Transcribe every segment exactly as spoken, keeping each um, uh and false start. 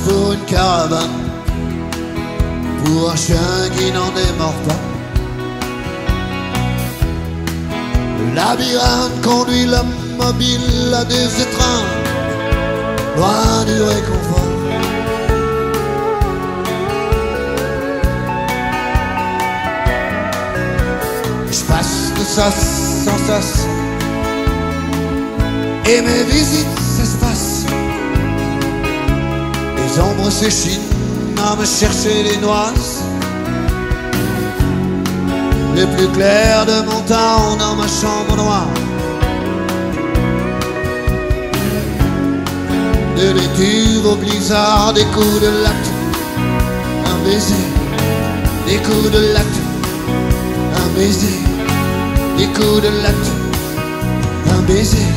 pour une caravane, pour un chien qui n'en démord pas. Le labyrinthe conduit l'homme mobile à des étreintes, loin du réconfort. Je passe de sas en sas et mes visites s'espacent. Les ombres s'échinent à me chercher les noises les plus clairs de mon temps dans ma chambre noire. De l'étuve au blizzard, des coups de latte, un baiser, des coups de latte, un baiser, des coups de latte, un baiser.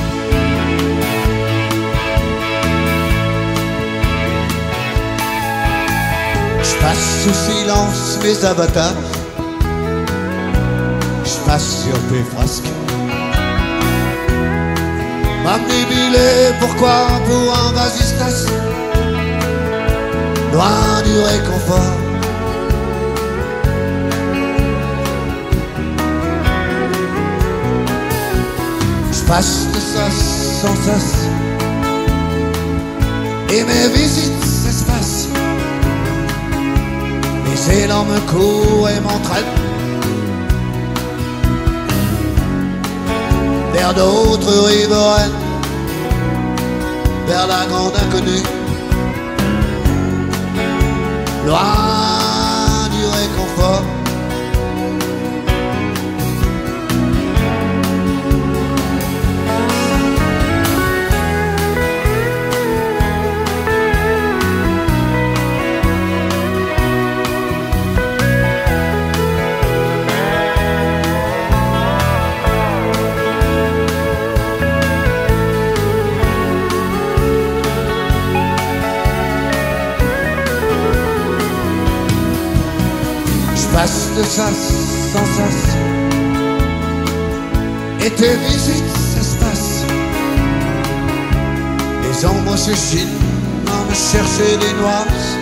Je passe sous silence mes avatars, je passe sur tes frasques. M'amnébilé, pourquoi pour un vasistas, loin du réconfort. Je passe de sas en sas et mes visites s'espacent. Les élans me courent et m'entraînent vers d'autres riveraines, vers la grande inconnue, loin du réconfort. Je passe de sas en sas et tes visites s'espacent. Les ombres s'échinent à me chercher des noises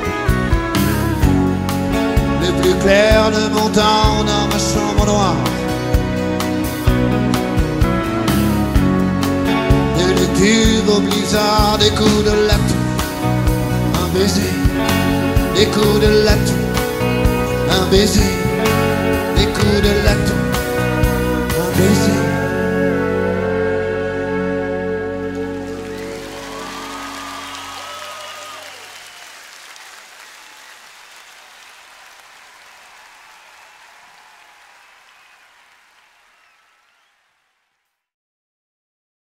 les plus clairs de mon temps dans ma chambre noire. De l'étuve au blizzard, des coups de latte, un baiser, des coups de latte, un baiser, des coups de latte, un baiser.